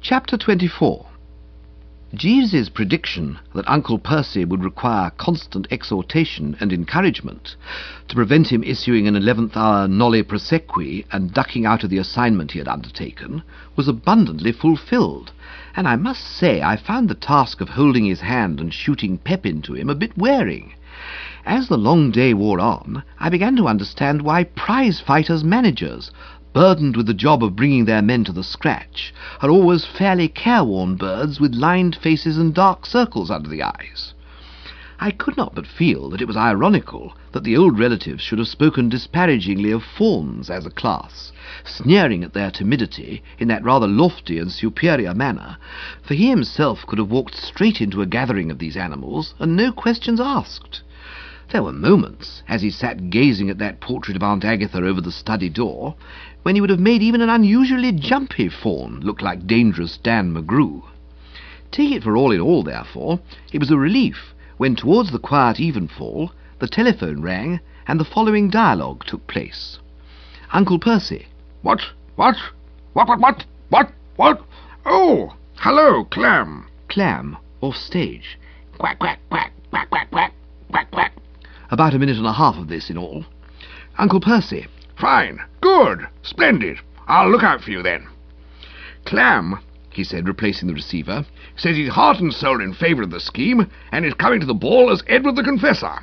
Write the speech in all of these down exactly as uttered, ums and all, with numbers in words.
Chapter twenty-four. Jeeves's prediction that Uncle Percy would require constant exhortation and encouragement to prevent him issuing an eleventh hour nolle prosequi and ducking out of the assignment he had undertaken was abundantly fulfilled, and I must say I found the task of holding his hand and shooting pep into him a bit wearing. As the long day wore on, I began to understand why prize-fighters' managers, burdened with the job of bringing their men to the scratch, are always fairly careworn birds with lined faces and dark circles under the eyes. I could not but feel that it was ironical that the old relatives should have spoken disparagingly of fawns as a class, sneering at their timidity in that rather lofty and superior manner, for he himself could have walked straight into a gathering of these animals and no questions asked. There were moments, as he sat gazing at that portrait of Aunt Agatha over the study door, when he would have made even an unusually jumpy fawn look like dangerous Dan McGrew. Take it for all in all, therefore, it was a relief when, towards the quiet evenfall, the telephone rang and the following dialogue took place. Uncle Percy. What? What? What, what, what? What? What? Oh, hello, Clam. Clam, off stage. Quack, quack, quack, quack, quack, quack, quack, quack. About a minute and a half of this in all. Uncle Percy. Fine. Good. Splendid. I'll look out for you then. Clam, he said, replacing the receiver, says he's heart and soul in favour of the scheme, and is coming to the ball as Edward the Confessor.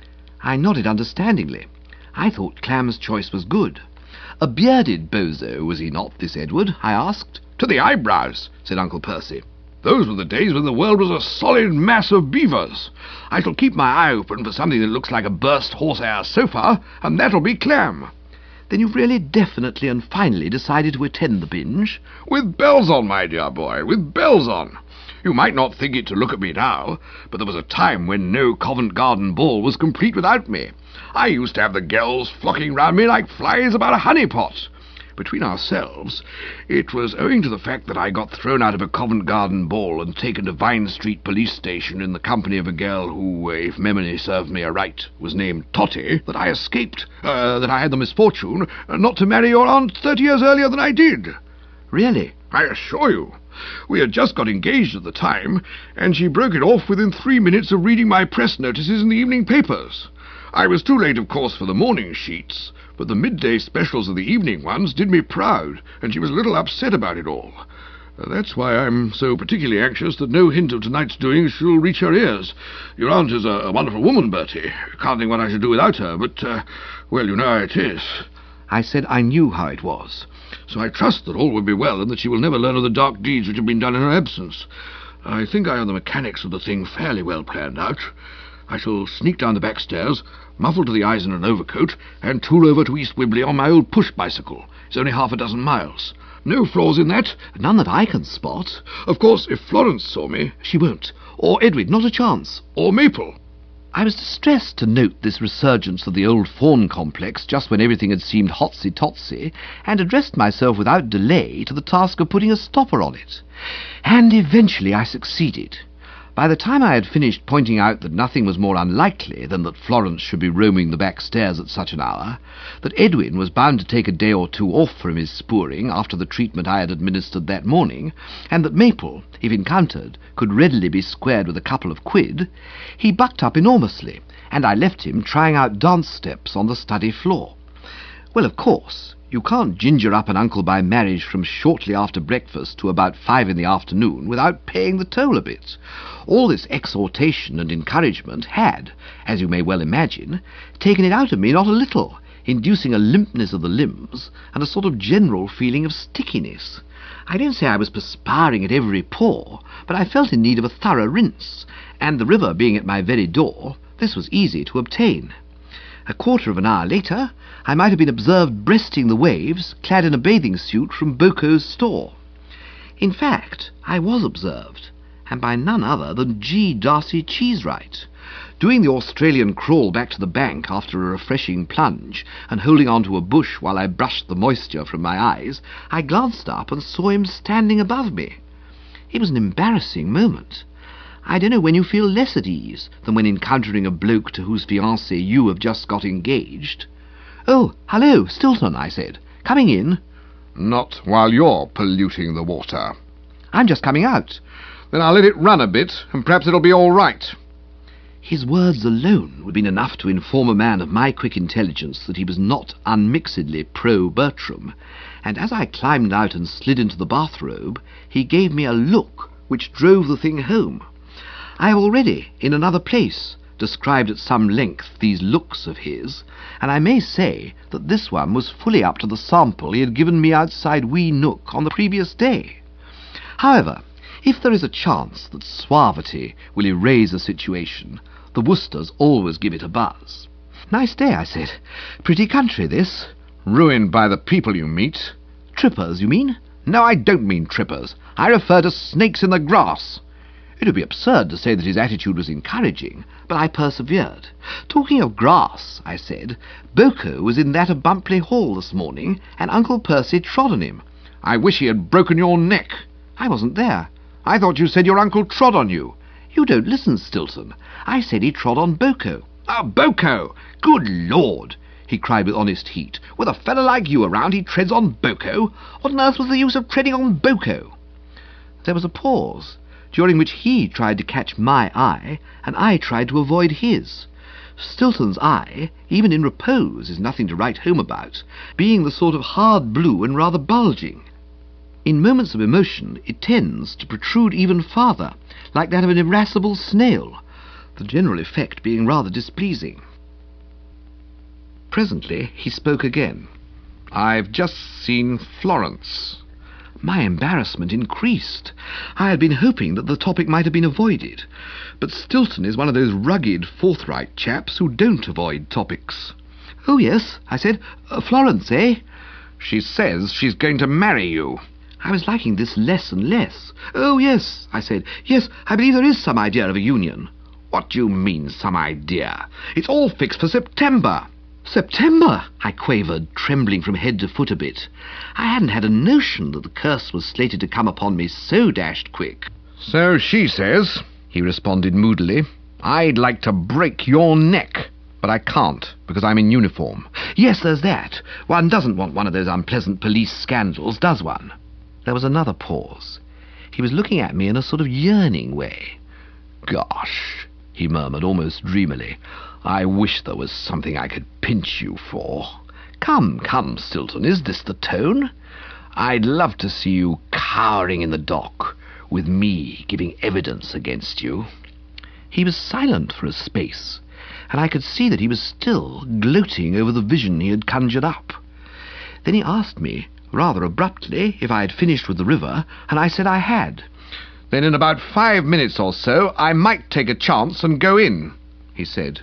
I nodded understandingly. I thought Clam's choice was good. A bearded bozo, was he not, this Edward? I asked. To the eyebrows, said Uncle Percy. Those were the days when the world was a solid mass of beavers. I shall keep my eye open for something that looks like a burst horsehair sofa, and that'll be Clam. Then you've really definitely and finally decided to attend the binge? With bells on, my dear boy, with bells on. You might not think it to look at me now, but there was a time when no Covent Garden ball was complete without me. I used to have the girls flocking round me like flies about a honey pot. Between ourselves, it was owing to the fact that I got thrown out of a Covent Garden ball and taken to Vine Street police station in the company of a girl who, if memory served me aright, was named Totty, that I escaped, uh, that I had the misfortune uh, not to marry your aunt thirty years earlier than I did. Really? I assure you. We had just got engaged at the time, and she broke it off within three minutes of reading my press notices in the evening papers. I was too late, of course, for the morning sheets, but the midday specials of the evening ones did me proud, and she was a little upset about it all. Uh, that's why I'm so particularly anxious that no hint of tonight's doings shall reach her ears. Your aunt is a, a wonderful woman, Bertie. Can't think what I should do without her, but, uh, well, you know how it is. I said I knew how it was. So I trust that all will be well, and that she will never learn of the dark deeds which have been done in her absence. I think I have the mechanics of the thing fairly well planned out. I shall sneak down the back stairs, muffled to the eyes in an overcoat, and tool over to East Wibley on my old push-bicycle. It's only half a dozen miles. No flaws in that. None that I can spot. Of course, if Florence saw me... She won't. Or Edward, not a chance. Or Maple. I was distressed to note this resurgence of the old fawn complex just when everything had seemed hotsy-totsy, and addressed myself without delay to the task of putting a stopper on it. And eventually I succeeded. By the time I had finished pointing out that nothing was more unlikely than that Florence should be roaming the back stairs at such an hour, that Edwin was bound to take a day or two off from his spooring after the treatment I had administered that morning, and that Maple, if encountered, could readily be squared with a couple of quid, he bucked up enormously, and I left him trying out dance steps on the study floor. Well, of course, you can't ginger up an uncle by marriage from shortly after breakfast to about five in the afternoon without paying the toll a bit. All this exhortation and encouragement had, as you may well imagine, taken it out of me not a little, inducing a limpness of the limbs and a sort of general feeling of stickiness. I don't say I was perspiring at every pore, but I felt in need of a thorough rinse, and the river being at my very door, this was easy to obtain. A quarter of an hour later, I might have been observed breasting the waves, clad in a bathing suit from Boco's store. In fact, I was observed, and by none other than G. Darcy Cheesewright, doing the Australian crawl back to the bank after a refreshing plunge, and holding on to a bush while I brushed the moisture from my eyes. I glanced up and saw him standing above me. It was an embarrassing moment. I don't know when you feel less at ease than when encountering a bloke to whose fiancée you have just got engaged. "Oh, hello, Stilton," I said. "Coming in?" Not while you're polluting the water. I'm just coming out." "Then I'll let it run a bit, and perhaps it'll be all right." His words alone would have been enough to inform a man of my quick intelligence that he was not unmixedly pro-Bertram, and as I climbed out and slid into the bathrobe, he gave me a look which drove the thing home. I have already, in another place, described at some length these looks of his, and I may say that this one was fully up to the sample he had given me outside Wee Nook on the previous day. However, if there is a chance that suavity will erase a situation, the Worcesters always give it a buzz. "Nice day," I said. "Pretty country, this." "Ruined by the people you meet." "Trippers, you mean?" "No, I don't mean trippers. I refer to snakes in the grass." It would be absurd to say that his attitude was encouraging, but I persevered. "Talking of grass," I said, "Boko was in that of Bumpley Hall this morning, and Uncle Percy trod on him." "I wish he had broken your neck." "I wasn't there." "I thought you said your uncle trod on you." "You don't listen, Stilton. I said he trod on Boko." "Ah, Boko! Good Lord!" he cried with honest heat. "With a fellow like you around, he treads on Boko? What on earth was the use of treading on Boko?" There was a pause, during which he tried to catch my eye, and I tried to avoid his. Stilton's eye, even in repose, is nothing to write home about, being the sort of hard blue and rather bulging. In moments of emotion it tends to protrude even farther, like that of an irascible snail, the general effect being rather displeasing. Presently he spoke again. "I've just seen Florence." My embarrassment increased. I had been hoping that the topic might have been avoided, but Stilton is one of those rugged, forthright chaps who don't avoid topics. "Oh, yes," I said. Uh, "Florence, eh?" "She says she's going to marry you." I was liking this less and less. "Oh, yes," I said. "Yes, I believe there is some idea of a union." "What do you mean, some idea? It's all fixed for September." "September?" I quavered, trembling from head to foot a bit. I hadn't had a notion that the curse was slated to come upon me so dashed quick. "So she says," he responded moodily. "I'd like to break your neck, but I can't, because I'm in uniform." "Yes, there's that. One doesn't want one of those unpleasant police scandals, does one?" There was another pause. He was looking at me in a sort of yearning way. "Gosh," he murmured almost dreamily, "I wish there was something I could pinch you for." "Come, come, Stilton, is this the tone?" "I'd love to see you cowering in the dock, with me giving evidence against you." He was silent for a space, and I could see that he was still gloating over the vision he had conjured up. Then he asked me, rather abruptly, if I had finished with the river, and I said I had. "Then in about five minutes or so I might take a chance and go in," he said.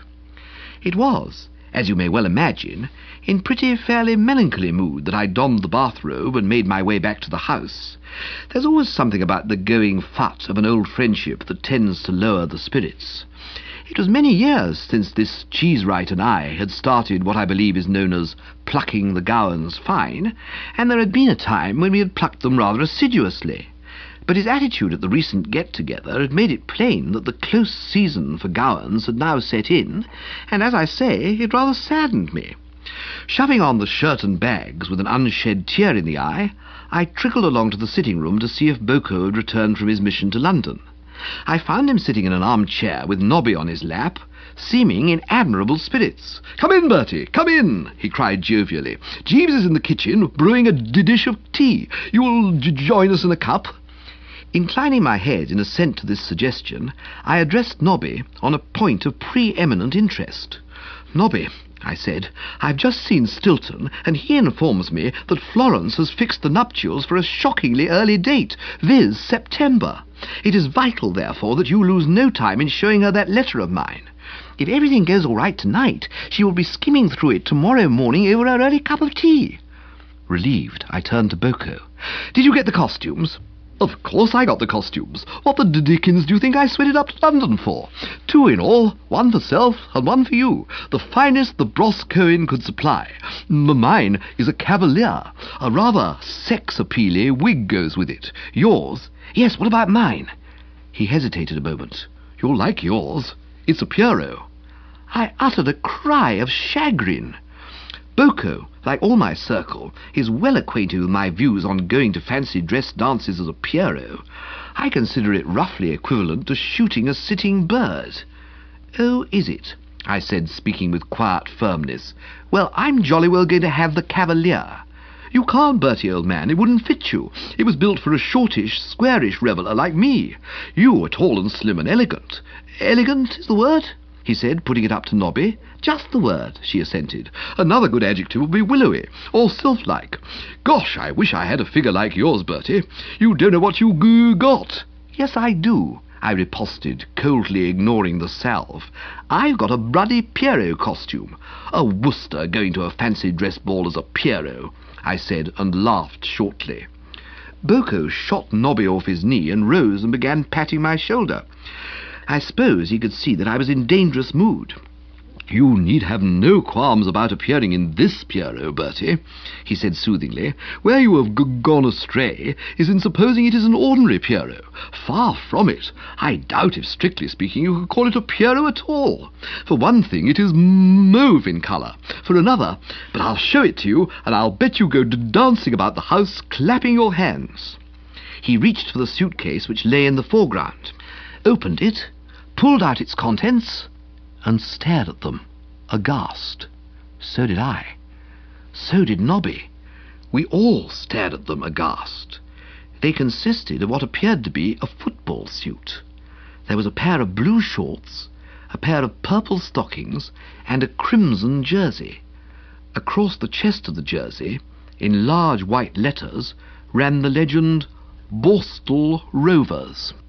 It was, as you may well imagine, in pretty fairly melancholy mood that I donned the bathrobe and made my way back to the house. There's always something about the going fut of an old friendship that tends to lower the spirits. It was many years since this Cheesewright and I had started what I believe is known as plucking the gowans fine, and there had been a time when we had plucked them rather assiduously. But his attitude at the recent get-together had made it plain that the close season for gowans had now set in, and, as I say, it rather saddened me. Shoving on the shirt and bags with an unshed tear in the eye, I trickled along to the sitting-room to see if Boko had returned from his mission to London. I found him sitting in an armchair with Nobby on his lap, seeming in admirable spirits. "Come in, Bertie, come in," he cried jovially. "Jeeves is in the kitchen, brewing a d- dish of tea. You will j- join us in a cup?" Inclining my head in assent to this suggestion, I addressed Nobby on a point of pre-eminent interest. "Nobby," I said, "I've just seen Stilton, and he informs me that Florence has fixed the nuptials for a shockingly early date, viz. September. It is vital, therefore, that you lose no time in showing her that letter of mine. If everything goes all right tonight, she will be skimming through it tomorrow morning over her early cup of tea." Relieved, I turned to Boko. "Did you get the costumes?" "Of course I got the costumes. What the dickens do you think I sweated up to London for? Two in all, one for self and one for you, the finest the Bros Cohen could supply. M- mine is a cavalier. A rather sex-appealy wig goes with it. Yours—" "Yes, what about mine?" He hesitated a moment. "You'll like yours. It's a Pierrot." I uttered a cry of chagrin. Boko, like all my circle, is well acquainted with my views on going to fancy-dress dances as a Pierrot. I consider it roughly equivalent to shooting a sitting bird." "Oh, is it?" I said, speaking with quiet firmness. "Well, I'm jolly well going to have the Cavalier." "You can't, Bertie, old man. It wouldn't fit you. It was built for a shortish, squarish reveller like me. You are tall and slim and elegant." "Elegant is the word?" he said, putting it up to Nobby. "Just the word," she assented. "Another good adjective would be willowy, or sylph-like. Gosh, I wish I had a figure like yours, Bertie. You don't know what you g- got." "Yes, I do," I riposted, coldly ignoring the salve. "I've got a bloody Pierrot costume. A Worcester going to a fancy-dress ball as a Pierrot," I said, and laughed shortly. Boko shot Nobby off his knee and rose and began patting my shoulder. I suppose he could see that I was in dangerous mood. "You need have no qualms about appearing in this Pierrot, Bertie," he said soothingly. "Where you have g- gone astray is in supposing it is an ordinary Pierrot. Far from it. I doubt if, strictly speaking, you could call it a Pierrot at all. For one thing, it is mauve in colour. For another, but I'll show it to you, and I'll bet you go d- dancing about the house, clapping your hands." He reached for the suitcase which lay in the foreground, opened it, pulled out its contents, and stared at them, aghast. So did I. So did Nobby. We all stared at them, aghast. They consisted of what appeared to be a football suit. There was a pair of blue shorts, a pair of purple stockings, and a crimson jersey. Across the chest of the jersey, in large white letters, ran the legend, "Borstal Rovers."